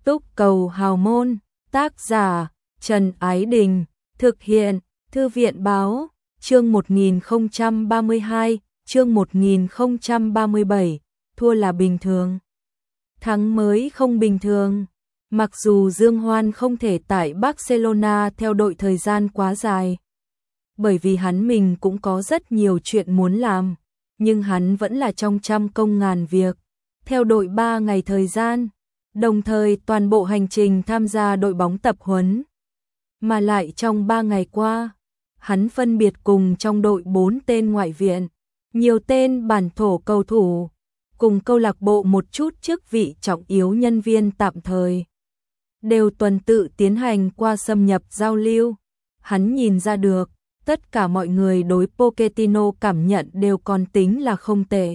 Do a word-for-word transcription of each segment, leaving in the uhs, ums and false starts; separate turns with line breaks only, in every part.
Túc Cầu Hào Môn, tác giả Trần Ái Đình, thực hiện Thư viện Báo, chương một nghìn không trăm ba mươi hai, chương một nghìn không trăm ba mươi bảy, thua là bình thường. Thắng mới không bình thường. Mặc dù Dương Hoan không thể tại Barcelona theo đội thời gian quá dài, bởi vì hắn mình cũng có rất nhiều chuyện muốn làm, nhưng hắn vẫn là trong trăm công ngàn việc, theo đội ba ngày thời gian, đồng thời toàn bộ hành trình tham gia đội bóng tập huấn. Mà lại trong ba ngày qua, hắn phân biệt cùng trong đội bốn tên ngoại viện, nhiều tên bản thổ cầu thủ, cùng câu lạc bộ một chút chức vị trọng yếu nhân viên tạm thời, đều tuần tự tiến hành qua xâm nhập giao lưu. Hắn nhìn ra được, tất cả mọi người đối Pochettino cảm nhận đều còn tính là không tệ.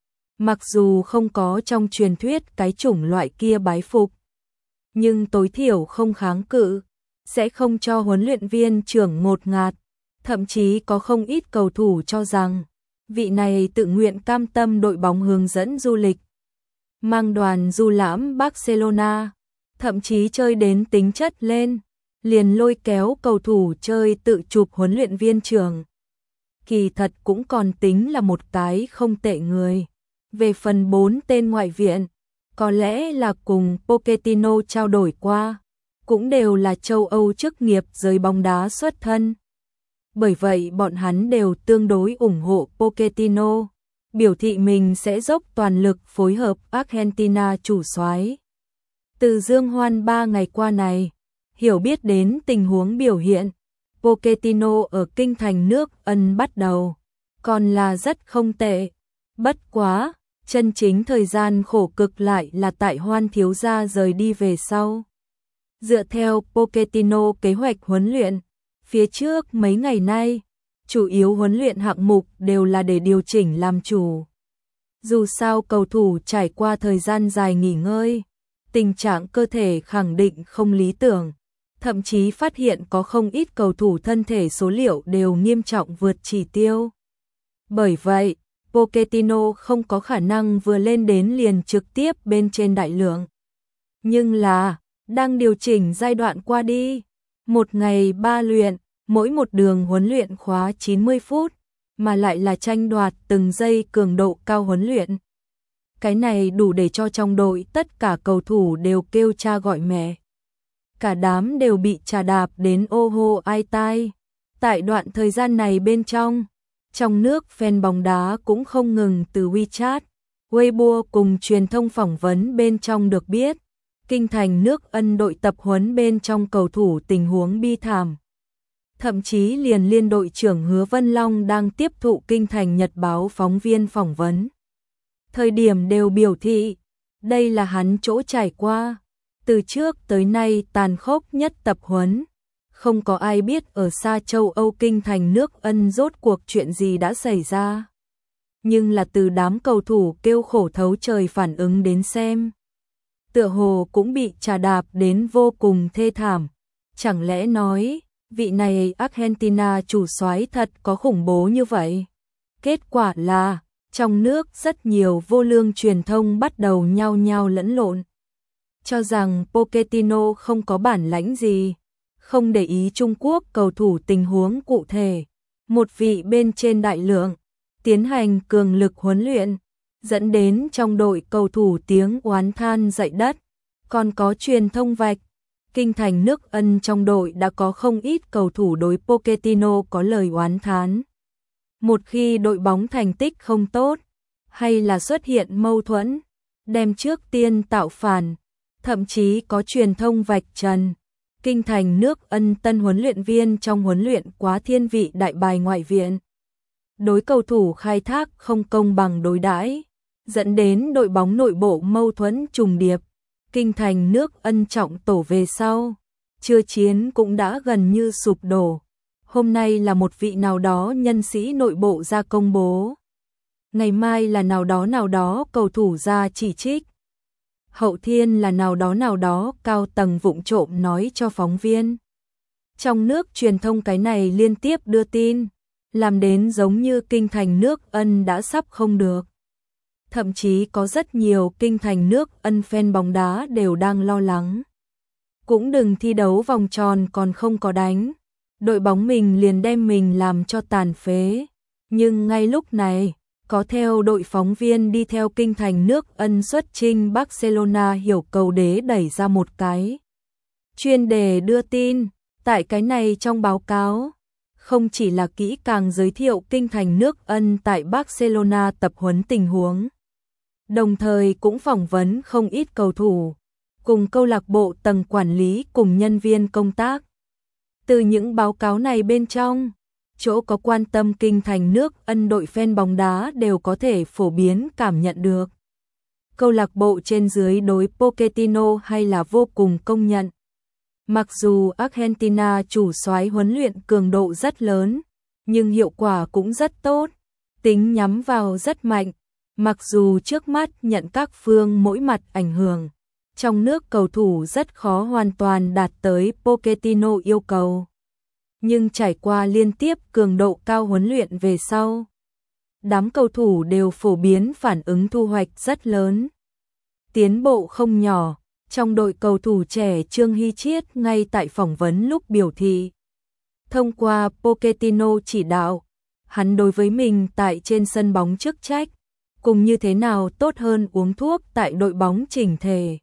Mặc dù không có trong truyền thuyết cái chủng loại kia bái phục, nhưng tối thiểu không kháng cự, sẽ không cho huấn luyện viên trưởng ngột ngạt, thậm chí có không ít cầu thủ cho rằng vị này tự nguyện cam tâm đội bóng hướng dẫn du lịch, mang đoàn du lãm Barcelona, thậm chí chơi đến tính chất lên, liền lôi kéo cầu thủ chơi tự chụp huấn luyện viên trưởng. Kỳ thật cũng còn tính là một cái không tệ người. Về phần bốn tên ngoại viện, có lẽ là cùng Pochettino trao đổi qua, cũng đều là châu Âu chức nghiệp giới bóng đá xuất thân. Bởi vậy bọn hắn đều tương đối ủng hộ Pochettino, biểu thị mình sẽ dốc toàn lực phối hợp Argentina chủ soái. Từ Dương Hoan ba ngày qua này, hiểu biết đến tình huống biểu hiện, Pochettino ở kinh thành nước Ân bắt đầu, còn là rất không tệ. Bất quá, chân chính thời gian khổ cực lại là tại Hoan thiếu gia rời đi về sau. Dựa theo Pochettino kế hoạch huấn luyện, phía trước mấy ngày nay, chủ yếu huấn luyện hạng mục đều là để điều chỉnh làm chủ. Dù sao cầu thủ trải qua thời gian dài nghỉ ngơi, tình trạng cơ thể khẳng định không lý tưởng, thậm chí phát hiện có không ít cầu thủ thân thể số liệu đều nghiêm trọng vượt chỉ tiêu. Bởi vậy, Pochettino không có khả năng vừa lên đến liền trực tiếp bên trên đại lượng. Nhưng là, đang điều chỉnh giai đoạn qua đi, một ngày ba luyện, mỗi một đường huấn luyện khóa chín mươi phút, mà lại là tranh đoạt từng giây cường độ cao huấn luyện. Cái này đủ để cho trong đội tất cả cầu thủ đều kêu cha gọi mẹ. Cả đám đều bị chà đạp đến ô hô ai tai. Tại đoạn thời gian này bên trong, trong nước fan bóng đá cũng không ngừng từ WeChat, Weibo cùng truyền thông phỏng vấn bên trong được biết, kinh thành nước Ân đội tập huấn bên trong cầu thủ tình huống bi thảm. Thậm chí liền liên đội trưởng Hứa Vân Long đang tiếp thụ kinh thành Nhật báo phóng viên phỏng vấn. Thời điểm đều biểu thị, đây là hắn chỗ trải qua, từ trước tới nay tàn khốc nhất tập huấn. Không có ai biết ở xa châu Âu kinh thành nước Ân rốt cuộc chuyện gì đã xảy ra. Nhưng là từ đám cầu thủ kêu khổ thấu trời phản ứng đến xem, tựa hồ cũng bị chà đạp đến vô cùng thê thảm. Chẳng lẽ nói, vị này Argentina chủ soái thật có khủng bố như vậy? Kết quả là, trong nước rất nhiều vô lương truyền thông bắt đầu nhao nhao lẫn lộn, cho rằng Pochettino không có bản lãnh gì, không để ý Trung Quốc cầu thủ tình huống cụ thể, một vị bên trên đại lượng, tiến hành cường lực huấn luyện, dẫn đến trong đội cầu thủ tiếng oán than dậy đất. Còn có truyền thông vạch, kinh thành nước Ân trong đội đã có không ít cầu thủ đối Pochettino có lời oán thán. Một khi đội bóng thành tích không tốt, hay là xuất hiện mâu thuẫn, đem trước tiên tạo phản, thậm chí có truyền thông vạch trần. Kinh thành nước Ân tân huấn luyện viên trong huấn luyện quá thiên vị đại bài ngoại viện, đối cầu thủ khai thác không công bằng đối đãi, dẫn đến đội bóng nội bộ mâu thuẫn trùng điệp. Kinh thành nước Ân trọng tổ về sau, chưa chiến cũng đã gần như sụp đổ. Hôm nay là một vị nào đó nhân sĩ nội bộ ra công bố, ngày mai là nào đó nào đó cầu thủ ra chỉ trích, hậu thiên là nào đó nào đó cao tầng vụng trộm nói cho phóng viên. Trong nước truyền thông cái này liên tiếp đưa tin, làm đến giống như kinh thành nước Ân đã sắp không được. Thậm chí có rất nhiều kinh thành nước Ân fan bóng đá đều đang lo lắng. Cũng đừng thi đấu vòng tròn còn không có đánh, đội bóng mình liền đem mình làm cho tàn phế. Nhưng ngay lúc này, có theo đội phóng viên đi theo kinh thành nước Ân xuất chinh Barcelona hiểu cầu đế đẩy ra một cái chuyên đề đưa tin. Tại cái này trong báo cáo, không chỉ là kỹ càng giới thiệu kinh thành nước Ân tại Barcelona tập huấn tình huống, đồng thời cũng phỏng vấn không ít cầu thủ, cùng câu lạc bộ tầng quản lý cùng nhân viên công tác. Từ những báo cáo này bên trong, chỗ có quan tâm kinh thành nước Ân đội fan bóng đá đều có thể phổ biến cảm nhận được. Câu lạc bộ trên dưới đối Pochettino hay là vô cùng công nhận. Mặc dù Argentina chủ soái huấn luyện cường độ rất lớn, nhưng hiệu quả cũng rất tốt, tính nhắm vào rất mạnh. Mặc dù trước mắt nhận các phương mỗi mặt ảnh hưởng, trong nước cầu thủ rất khó hoàn toàn đạt tới Pochettino yêu cầu. Nhưng trải qua liên tiếp cường độ cao huấn luyện về sau, đám cầu thủ đều phổ biến phản ứng thu hoạch rất lớn. Tiến bộ không nhỏ, trong đội cầu thủ trẻ Trương Hy Chiết ngay tại phỏng vấn lúc biểu thị. Thông qua Pochettino chỉ đạo, hắn đối với mình tại trên sân bóng chức trách, cùng như thế nào tốt hơn uống thuốc tại đội bóng chỉnh thể.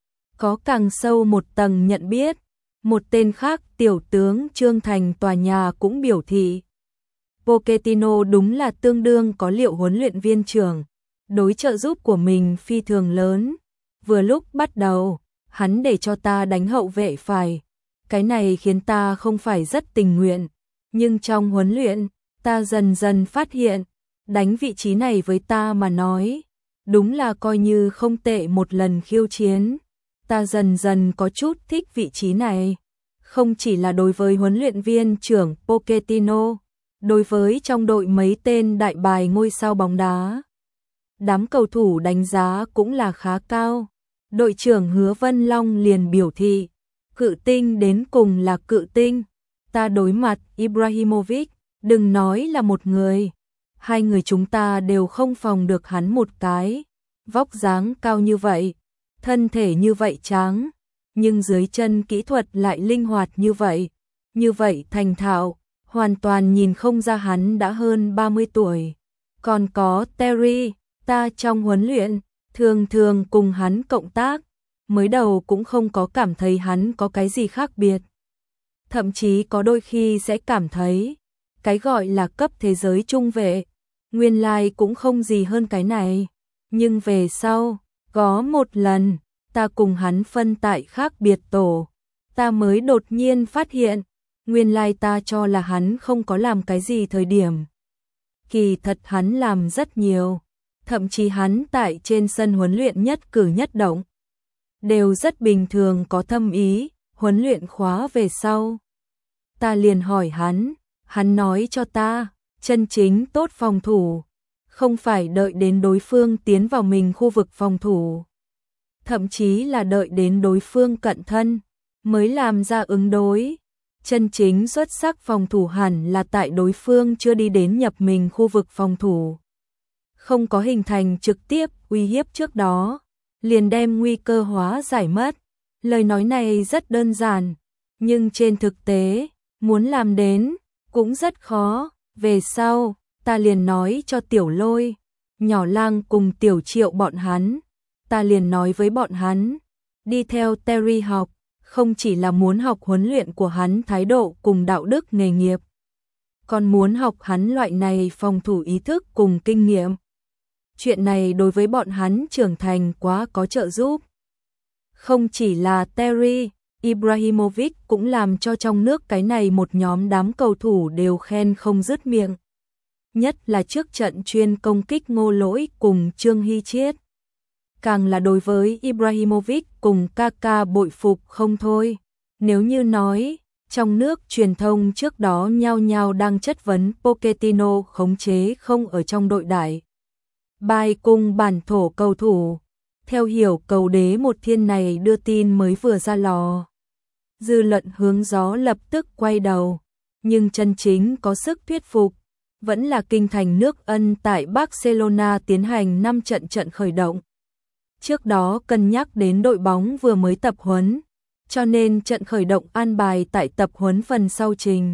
Có càng sâu một tầng nhận biết. Một tên khác tiểu tướng Trương Thành tòa nhà cũng biểu thị. Pochettino đúng là tương đương có liệu huấn luyện viên trưởng, đối trợ giúp của mình phi thường lớn. Vừa lúc bắt đầu, hắn để cho ta đánh hậu vệ phải. Cái này khiến ta không phải rất tình nguyện, nhưng trong huấn luyện, ta dần dần phát hiện, đánh vị trí này với ta mà nói, đúng là coi như không tệ một lần khiêu chiến. Ta dần dần có chút thích vị trí này, không chỉ là đối với huấn luyện viên trưởng Pochettino, đối với trong đội mấy tên đại bài ngôi sao bóng đá. Đám cầu thủ đánh giá cũng là khá cao. Đội trưởng Hứa Vân Long liền biểu thị, cự tinh đến cùng là cự tinh, ta đối mặt Ibrahimovic, đừng nói là một người, hai người chúng ta đều không phòng được hắn một cái, vóc dáng cao như vậy, thân thể như vậy tráng, nhưng dưới chân kỹ thuật lại linh hoạt như vậy, như vậy thành thạo, hoàn toàn nhìn không ra hắn đã hơn ba mươi tuổi. Còn có Terry, ta trong huấn luyện, thường thường cùng hắn cộng tác, mới đầu cũng không có cảm thấy hắn có cái gì khác biệt. Thậm chí có đôi khi sẽ cảm thấy, cái gọi là cấp thế giới trung vệ, nguyên lai cũng không gì hơn cái này. Nhưng về sau, có một lần, ta cùng hắn phân tại khác biệt tổ, ta mới đột nhiên phát hiện, nguyên lai ta cho là hắn không có làm cái gì thời điểm. Kỳ thật hắn làm rất nhiều, thậm chí hắn tại trên sân huấn luyện nhất cử nhất động, đều rất bình thường có thâm ý, huấn luyện khóa về sau. Ta liền hỏi hắn, hắn nói cho ta, chân chính tốt phòng thủ, không phải đợi đến đối phương tiến vào mình khu vực phòng thủ, thậm chí là đợi đến đối phương cận thân, mới làm ra ứng đối. Chân chính xuất sắc phòng thủ hẳn là tại đối phương chưa đi đến nhập mình khu vực phòng thủ, không có hình thành trực tiếp uy hiếp trước đó, liền đem nguy cơ hóa giải mất. Lời nói này rất đơn giản, nhưng trên thực tế, muốn làm đến, cũng rất khó. Về sau, ta liền nói cho Tiểu Lôi, Nhỏ Lang cùng Tiểu Triệu bọn hắn, ta liền nói với bọn hắn, đi theo Terry học, không chỉ là muốn học huấn luyện của hắn thái độ cùng đạo đức nghề nghiệp, còn muốn học hắn loại này phòng thủ ý thức cùng kinh nghiệm. Chuyện này đối với bọn hắn trưởng thành quá có trợ giúp. Không chỉ là Terry, Ibrahimovic cũng làm cho trong nước cái này một nhóm đám cầu thủ đều khen không dứt miệng. Nhất là trước trận chuyên công kích Ngô Lỗi cùng Trương Hy Chiết. Càng là đối với Ibrahimovic cùng Kaká bội phục không thôi. Nếu như nói, trong nước truyền thông trước đó nhao nhao đang chất vấn Pochettino khống chế không ở trong đội đại bài cùng bản thổ cầu thủ. Theo hiểu cầu đế một thiên này đưa tin mới vừa ra lò, dư luận hướng gió lập tức quay đầu, nhưng chân chính có sức thuyết phục, vẫn là kinh thành nước Ân tại Barcelona tiến hành năm trận trận khởi động. Trước đó cân nhắc đến đội bóng vừa mới tập huấn, cho nên trận khởi động an bài tại tập huấn phần sau trình.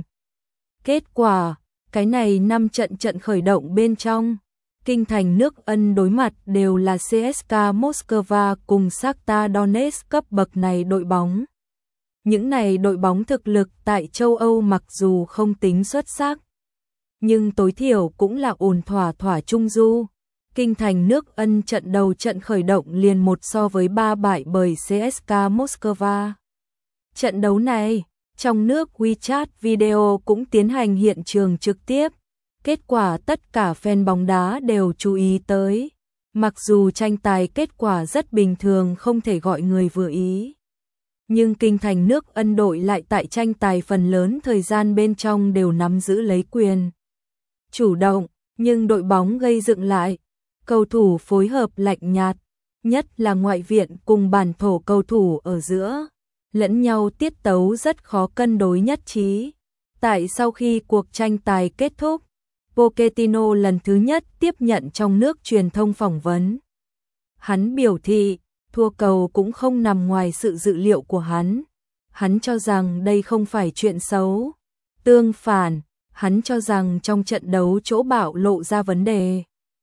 Kết quả, cái này năm trận trận khởi động bên trong, kinh thành nước Ân đối mặt đều là xê ét ca Moscow cùng Shakhtar Donetsk cấp bậc này đội bóng. Những này đội bóng thực lực tại châu Âu mặc dù không tính xuất sắc, nhưng tối thiểu cũng là ổn thỏa thỏa trung du. Kinh thành nước Ân trận đầu trận khởi động liền một so với ba bại bởi xê ét ca Moscow. Trận đấu này, trong nước WeChat Video cũng tiến hành hiện trường trực tiếp. Kết quả tất cả fan bóng đá đều chú ý tới. Mặc dù tranh tài kết quả rất bình thường không thể gọi người vừa ý. Nhưng kinh thành nước Ân đội lại tại tranh tài phần lớn thời gian bên trong đều nắm giữ lấy quyền chủ động, nhưng đội bóng gây dựng lại. Cầu thủ phối hợp lạnh nhạt, nhất là ngoại viện cùng bản thổ cầu thủ ở giữa, lẫn nhau tiết tấu rất khó cân đối nhất trí. Tại sau khi cuộc tranh tài kết thúc, Pochettino lần thứ nhất tiếp nhận trong nước truyền thông phỏng vấn. Hắn biểu thị, thua cầu cũng không nằm ngoài sự dự liệu của hắn. Hắn cho rằng đây không phải chuyện xấu. Tương phản, hắn cho rằng trong trận đấu chỗ bạo lộ ra vấn đề,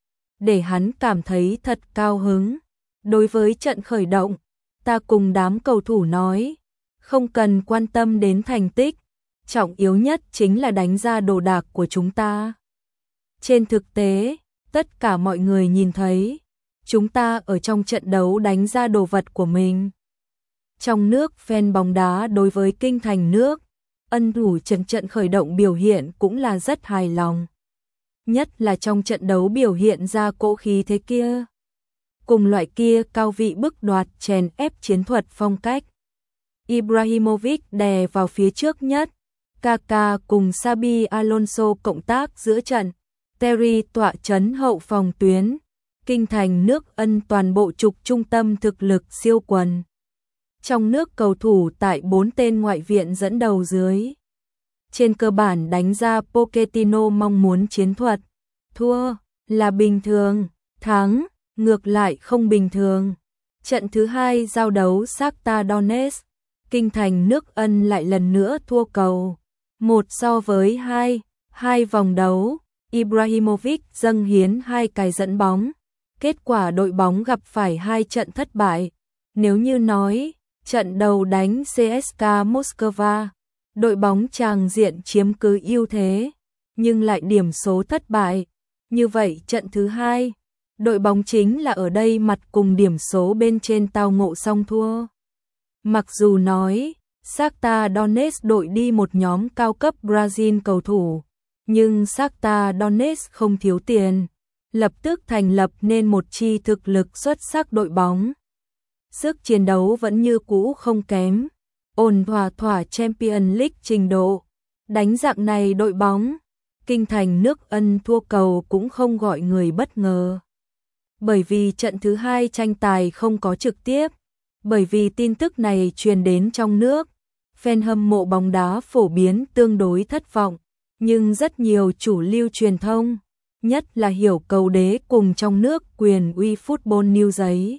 để hắn cảm thấy thật cao hứng. Đối với trận khởi động, ta cùng đám cầu thủ nói, không cần quan tâm đến thành tích, trọng yếu nhất chính là đánh ra đồ đạc của chúng ta. Trên thực tế, tất cả mọi người nhìn thấy, chúng ta ở trong trận đấu đánh ra đồ vật của mình. Trong nước fan bóng đá đối với kinh thành nước Ân thủ trận trận khởi động biểu hiện cũng là rất hài lòng. Nhất là trong trận đấu biểu hiện ra cỗ khí thế kia. Cùng loại kia cao vị bức đoạt chèn ép chiến thuật phong cách. Ibrahimovic đè vào phía trước nhất. Kaká cùng Xabi Alonso cộng tác giữa trận. Terry tọa chấn hậu phòng tuyến. Kinh thành nước Ân toàn bộ trục trung tâm thực lực siêu quần. Trong nước cầu thủ tại bốn tên ngoại viện dẫn đầu dưới. Trên cơ bản đánh ra Pochettino mong muốn chiến thuật. Thua là bình thường, thắng ngược lại không bình thường. Trận thứ hai giao đấu Shakhtar Donetsk, kinh thành nước Ân lại lần nữa thua cầu. Một so với hai, hai vòng đấu, Ibrahimovic dâng hiến hai cái dẫn bóng. Kết quả đội bóng gặp phải hai trận thất bại. Nếu như nói, trận đầu đánh xê ét ca Moscow, đội bóng tràng diện chiếm cứ ưu thế, nhưng lại điểm số thất bại. Như vậy trận thứ hai, đội bóng chính là ở đây mặt cùng điểm số bên trên tao ngộ xong thua. Mặc dù nói, Shakhtar Donetsk đội đi một nhóm cao cấp Brazil cầu thủ, nhưng Shakhtar Donetsk không thiếu tiền, lập tức thành lập nên một chi thực lực xuất sắc đội bóng. Sức chiến đấu vẫn như cũ không kém, ổn thỏa thỏa Champions League trình độ. Đánh dạng này đội bóng, kinh thành nước Ân thua cầu cũng không gọi người bất ngờ. Bởi vì trận thứ hai tranh tài không có trực tiếp, bởi vì tin tức này truyền đến trong nước, fan hâm mộ bóng đá phổ biến tương đối thất vọng, nhưng rất nhiều chủ lưu truyền thông, nhất là hiểu cầu đế cùng trong nước quyền uy Football News giấy,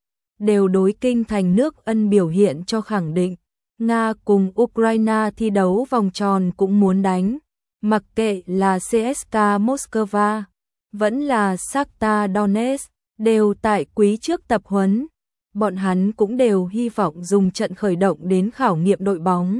đều đối kinh thành nước Ân biểu hiện cho khẳng định. Nga cùng Ukraine thi đấu vòng tròn cũng muốn đánh, mặc kệ là xê ét ca Moscow, vẫn là Shakhtar Donetsk, đều tại quý trước tập huấn. Bọn hắn cũng đều hy vọng dùng trận khởi động đến khảo nghiệm đội bóng,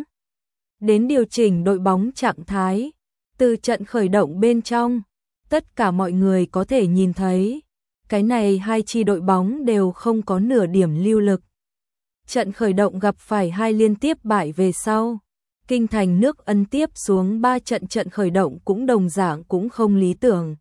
đến điều chỉnh đội bóng trạng thái. Từ trận khởi động bên trong, tất cả mọi người có thể nhìn thấy, cái này hai chi đội bóng đều không có nửa điểm lưu lực. Trận khởi động gặp phải hai liên tiếp bại về sau, kinh thành nước Ân tiếp xuống ba trận trận khởi động cũng đồng dạng cũng không lý tưởng.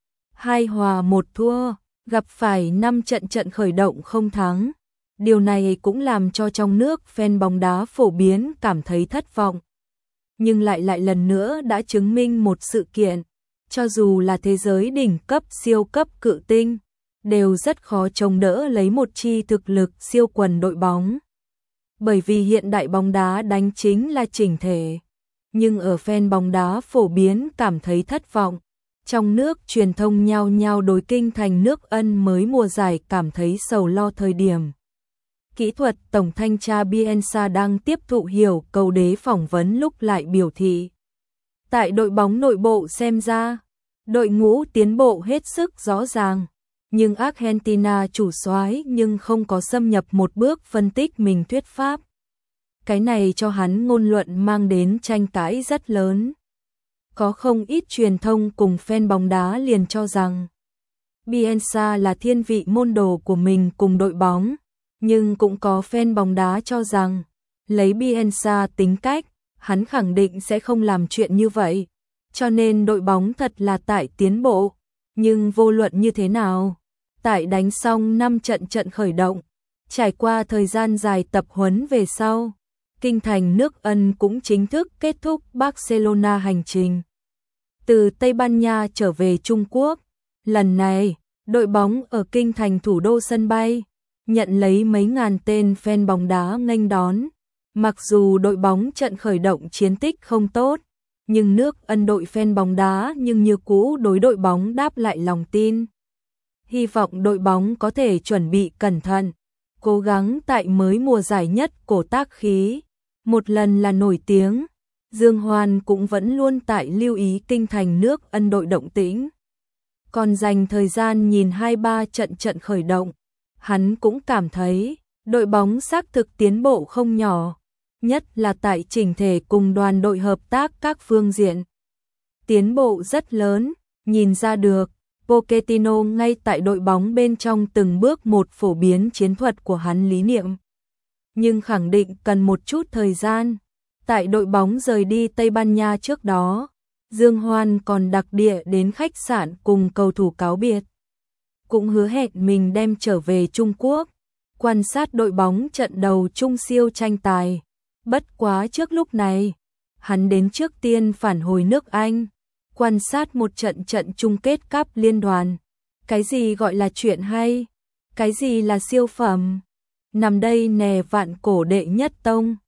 Hai hòa một thua, gặp phải năm trận trận khởi động không thắng. Điều này cũng làm cho trong nước fan bóng đá phổ biến cảm thấy thất vọng. Nhưng lại lại lần nữa đã chứng minh một sự kiện, cho dù là thế giới đỉnh cấp siêu cấp cự tinh, đều rất khó chống đỡ lấy một chi thực lực siêu quần đội bóng. Bởi vì hiện đại bóng đá đánh chính là chỉnh thể, nhưng ở fan bóng đá phổ biến cảm thấy thất vọng, Trong nước truyền thông nhao nhao đối kinh thành nước Ân mới mùa giải cảm thấy sầu lo thời điểm. Kỹ thuật tổng thanh tra Bielsa đang tiếp thụ hiểu cầu đế phỏng vấn lúc lại biểu thị. Tại đội bóng nội bộ xem ra, đội ngũ tiến bộ hết sức rõ ràng. Nhưng Argentina chủ soái nhưng không có xâm nhập một bước phân tích mình thuyết pháp. Cái này cho hắn ngôn luận mang đến tranh cãi rất lớn. Có không ít truyền thông cùng fan bóng đá liền cho rằng Bielsa là thiên vị môn đồ của mình cùng đội bóng, nhưng cũng có fan bóng đá cho rằng lấy Bielsa tính cách, hắn khẳng định sẽ không làm chuyện như vậy, cho nên đội bóng thật là tại tiến bộ, nhưng vô luận như thế nào, tại đánh xong năm trận trận khởi động, trải qua thời gian dài tập huấn về sau, kinh thành nước Ân cũng chính thức kết thúc Barcelona hành trình. Từ Tây Ban Nha trở về Trung Quốc, lần này, đội bóng ở kinh thành thủ đô sân bay, nhận lấy mấy ngàn tên fan bóng đá nghênh đón. Mặc dù đội bóng trận khởi động chiến tích không tốt, nhưng nước Ân đội fan bóng đá nhưng như cũ đối đội bóng đáp lại lòng tin. Hy vọng đội bóng có thể chuẩn bị cẩn thận, cố gắng tại mới mùa giải nhất cổ tác khí. Một lần là nổi tiếng, Dương Hoan cũng vẫn luôn tại lưu ý kinh thành nước Ân đội động tĩnh. Còn dành thời gian nhìn hai ba trận trận khởi động, hắn cũng cảm thấy đội bóng xác thực tiến bộ không nhỏ, nhất là tại chỉnh thể cùng đoàn đội hợp tác các phương diện. Tiến bộ rất lớn, nhìn ra được, Pochettino ngay tại đội bóng bên trong từng bước một phổ biến chiến thuật của hắn lý niệm. Nhưng khẳng định cần một chút thời gian. Tại đội bóng rời đi Tây Ban Nha trước đó, Dương Hoan còn đặc địa đến khách sạn cùng cầu thủ cáo biệt. Cũng hứa hẹn mình đem trở về Trung Quốc, quan sát đội bóng trận đầu Trung siêu tranh tài. Bất quá trước lúc này, hắn đến trước tiên phản hồi nước Anh, quan sát một trận trận chung kết cúp liên đoàn. Cái gì gọi là chuyện hay? Cái gì là siêu phẩm? Nằm đây nè vạn cổ đệ nhất tông.